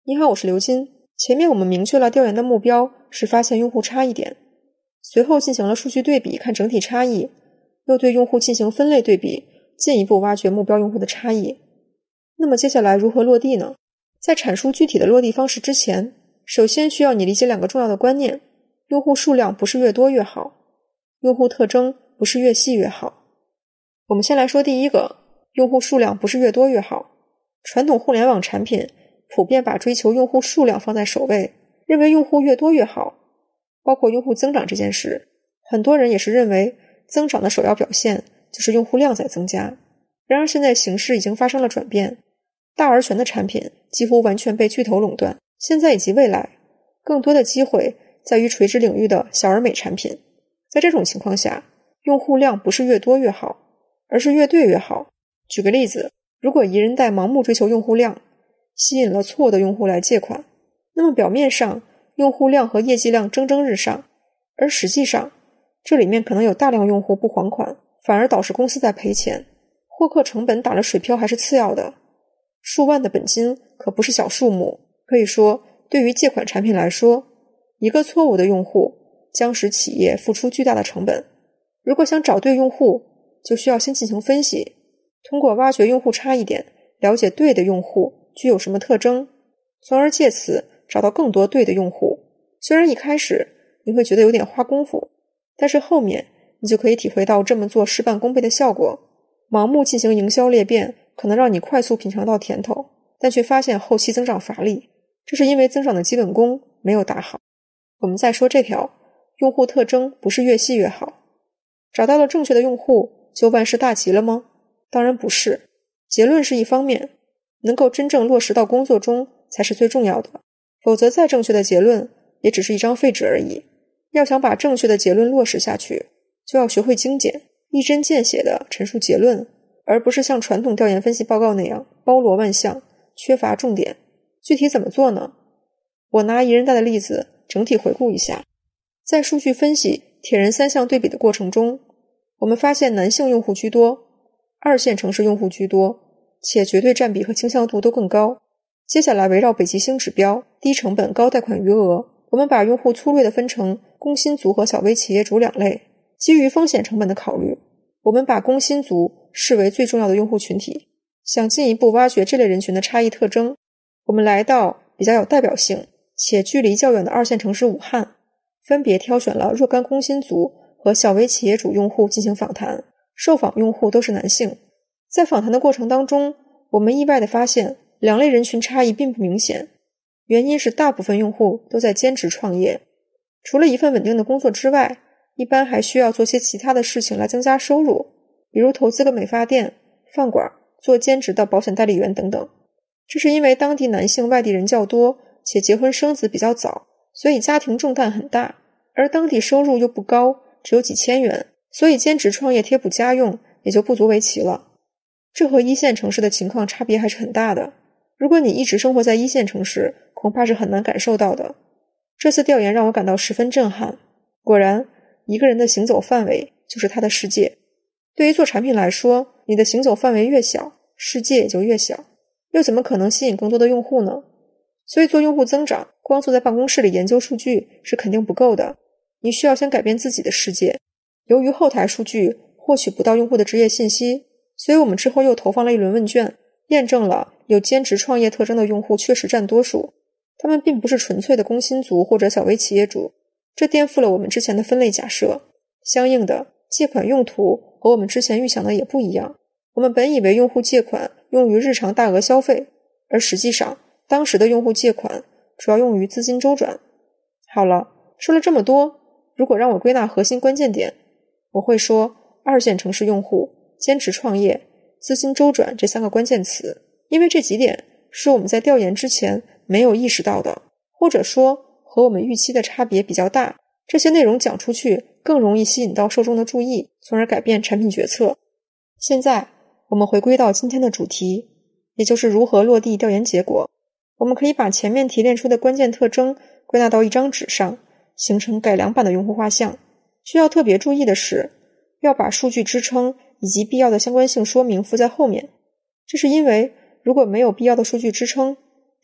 你好，我是刘金。前面我们明确了调研的目标是发现用户差异点，随后进行了数据对比，看整体差异，又对用户进行分类对比，进一步挖掘目标用户的差异。那么接下来如何落地呢？在阐述具体的落地方式之前，首先需要你理解两个重要的观念：用户数量不是越多越好，用户特征不是越细越好。我们先来说第一个，用户数量不是越多越好。传统互联网产品普遍把追求用户数量放在首位，认为用户越多越好。包括用户增长这件事，很多人也是认为增长的首要表现就是用户量在增加。然而现在形势已经发生了转变，大而全的产品几乎完全被巨头垄断，现在以及未来，更多的机会在于垂直领域的小而美产品。在这种情况下，用户量不是越多越好，而是越对越好。举个例子，如果宜人贷盲目追求用户量，吸引了错误的用户来借款，那么表面上用户量和业绩量蒸蒸日上，而实际上这里面可能有大量用户不还款，反而导致公司在赔钱，获客成本打了水漂还是次要的。数万的本金可不是小数目，可以说对于借款产品来说，一个错误的用户将使企业付出巨大的成本。如果想找对用户，就需要先进行分析，通过挖掘用户差异点，了解对的用户具有什么特征，从而借此找到更多对的用户。虽然一开始你会觉得有点花功夫，但是后面你就可以体会到这么做事半功倍的效果。盲目进行营销裂变可能让你快速品尝到甜头，但却发现后期增长乏力，这是因为增长的基本功没有打好。我们再说这条，用户特征不是越细越好。找到了正确的用户就万事大吉了吗？当然不是。结论是一方面，能够真正落实到工作中才是最重要的，否则再正确的结论也只是一张废纸而已。要想把正确的结论落实下去，就要学会精简，一针见血地陈述结论，而不是像传统调研分析报告那样包罗万象，缺乏重点。具体怎么做呢？我拿宜人贷的例子整体回顾一下。在数据分析铁人三项对比的过程中，我们发现男性用户居多，二线城市用户居多，且绝对占比和倾向度都更高。接下来围绕北极星指标，低成本高贷款余额，我们把用户粗略地分成工薪族和小微企业主两类。基于风险成本的考虑，我们把工薪族视为最重要的用户群体。想进一步挖掘这类人群的差异特征，我们来到比较有代表性且距离较远的二线城市武汉，分别挑选了若干工薪族和小微企业主用户进行访谈，受访用户都是男性。在访谈的过程当中，我们意外地发现两类人群差异并不明显，原因是大部分用户都在兼职创业，除了一份稳定的工作之外，一般还需要做些其他的事情来增加收入，比如投资个美发店、饭馆，做兼职的保险代理员等等。这是因为当地男性外地人较多，且结婚生子比较早，所以家庭重担很大，而当地收入又不高，只有几千元，所以兼职创业贴补家用也就不足为奇了。这和一线城市的情况差别还是很大的，如果你一直生活在一线城市，恐怕是很难感受到的。这次调研让我感到十分震撼，果然一个人的行走范围就是他的世界。对于做产品来说，你的行走范围越小，世界也就越小，又怎么可能吸引更多的用户呢？所以做用户增长，光坐在办公室里研究数据是肯定不够的，你需要先改变自己的世界。由于后台数据获取不到用户的职业信息，所以我们之后又投放了一轮问卷，验证了有兼职创业特征的用户确实占多数，他们并不是纯粹的工薪族或者小微企业主，这颠覆了我们之前的分类假设。相应的，借款用途和我们之前预想的也不一样。我们本以为用户借款用于日常大额消费，而实际上当时的用户借款主要用于资金周转。好了，说了这么多，如果让我归纳核心关键点，我会说二线城市用户、兼职创业、资金周转这三个关键词，因为这几点是我们在调研之前没有意识到的，或者说和我们预期的差别比较大。这些内容讲出去更容易吸引到受众的注意，从而改变产品决策。现在我们回归到今天的主题，也就是如何落地调研结果。我们可以把前面提炼出的关键特征归纳到一张纸上，形成改良版的用户画像。需要特别注意的是，要把数据支撑以及必要的相关性说明附在后面。这是因为如果没有必要的数据支撑，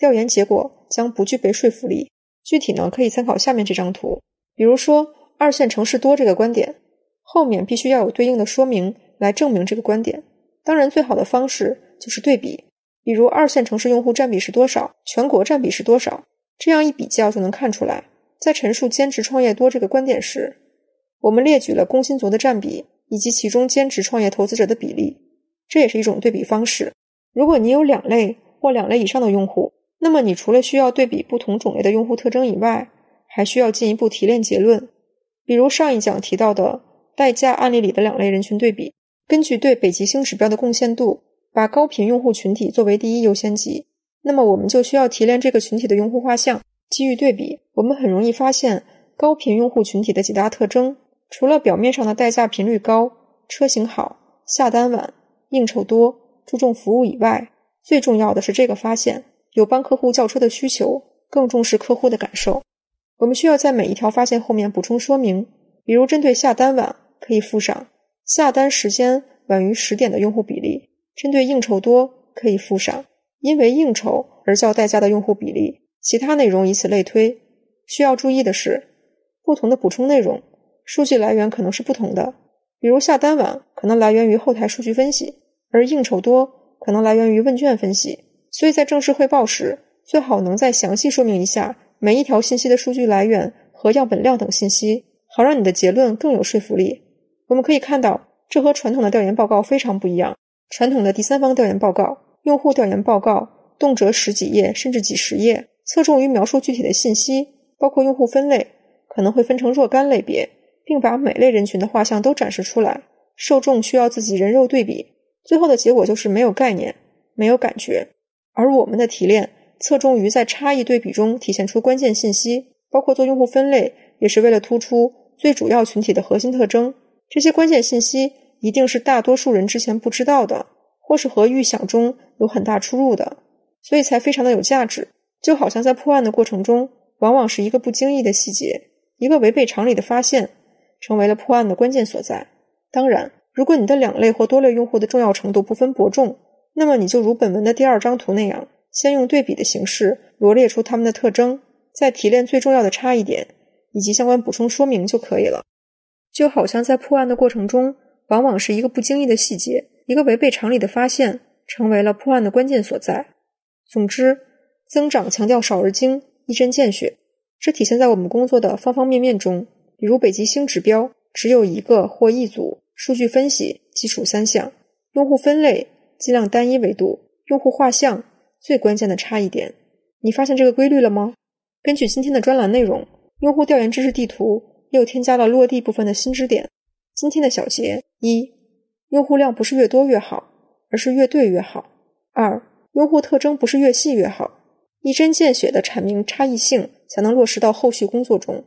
调研结果将不具备说服力。具体呢，可以参考下面这张图。比如说二线城市多这个观点，后面必须要有对应的说明来证明这个观点。当然最好的方式就是对比，比如二线城市用户占比是多少，全国占比是多少，这样一比较就能看出来。在陈述兼职创业多这个观点时，我们列举了工薪族的占比以及其中兼职创业投资者的比例，这也是一种对比方式。如果你有2类或2类以上的用户，那么你除了需要对比不同种类的用户特征以外，还需要进一步提炼结论。比如上一讲提到的代驾案例里的2类人群对比，根据对北极星指标的贡献度，把高频用户群体作为第一优先级，那么我们就需要提炼这个群体的用户画像。基于对比，我们很容易发现高频用户群体的几大特征，除了表面上的代驾频率高、车型好、下单晚、应酬多、注重服务以外，最重要的是这个发现，有帮客户叫车的需求，更重视客户的感受。我们需要在每一条发现后面补充说明，比如针对下单晚可以附上下单时间晚于10点的用户比例，针对应酬多可以附上因为应酬而叫代驾的用户比例，其他内容以此类推。需要注意的是，不同的补充内容数据来源可能是不同的，比如下单晚可能来源于后台数据分析，而应酬多可能来源于问卷分析。所以在正式汇报时，最好能再详细说明一下每一条信息的数据来源和样本量等信息，好让你的结论更有说服力。我们可以看到，这和传统的调研报告非常不一样。传统的第三方调研报告、用户调研报告动辄10几页甚至几十页，侧重于描述具体的信息，包括用户分类，可能会分成若干类别，并把每类人群的画像都展示出来，受众需要自己人肉对比，最后的结果就是没有概念，没有感觉。而我们的提炼侧重于在差异对比中体现出关键信息，包括做用户分类，也是为了突出最主要群体的核心特征。这些关键信息一定是大多数人之前不知道的，或是和预想中有很大出入的，所以才非常的有价值。就好像在破案的过程中，往往是一个不经意的细节，一个违背常理的发现，成为了破案的关键所在。当然，如果你的2类或多类用户的重要程度不分伯仲，那么你就如本文的第2张图那样，先用对比的形式罗列出它们的特征，再提炼最重要的差异点以及相关补充说明就可以了。就好像在破案的过程中，往往是一个不经意的细节，一个违背常理的发现，成为了破案的关键所在。总之，增长强调少而精，一针见血，这体现在我们工作的方方面面中。比如北极星指标只有1个或1组，数据分析基础3项，用户分类尽量单一维度，用户画像最关键的差异点。你发现这个规律了吗？根据今天的专栏内容，用户调研知识地图又添加了落地部分的新知点。今天的小结： 1. 用户量不是越多越好，而是越对越好。 2. 用户特征不是越细越好，一针见血地阐明差异性才能落实到后续工作中。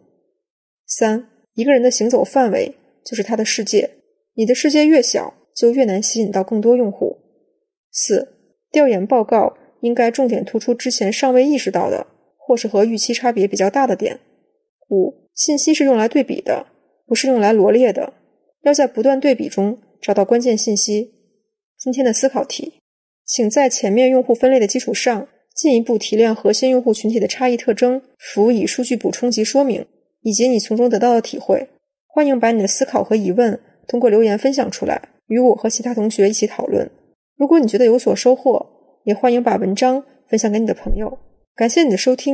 3. 一个人的行走范围就是他的世界，你的世界越小，就越难吸引到更多用户。 4. 调研报告应该重点突出之前尚未意识到的，或是和预期差别比较大的点。 5. 信息是用来对比的，不是用来罗列的，要在不断对比中找到关键信息。今天的思考题，请在前面用户分类的基础上，进一步提炼核心用户群体的差异特征，辅以数据补充及说明，以及你从中得到的体会。欢迎把你的思考和疑问通过留言分享出来，与我和其他同学一起讨论。如果你觉得有所收获，也欢迎把文章分享给你的朋友。感谢你的收听。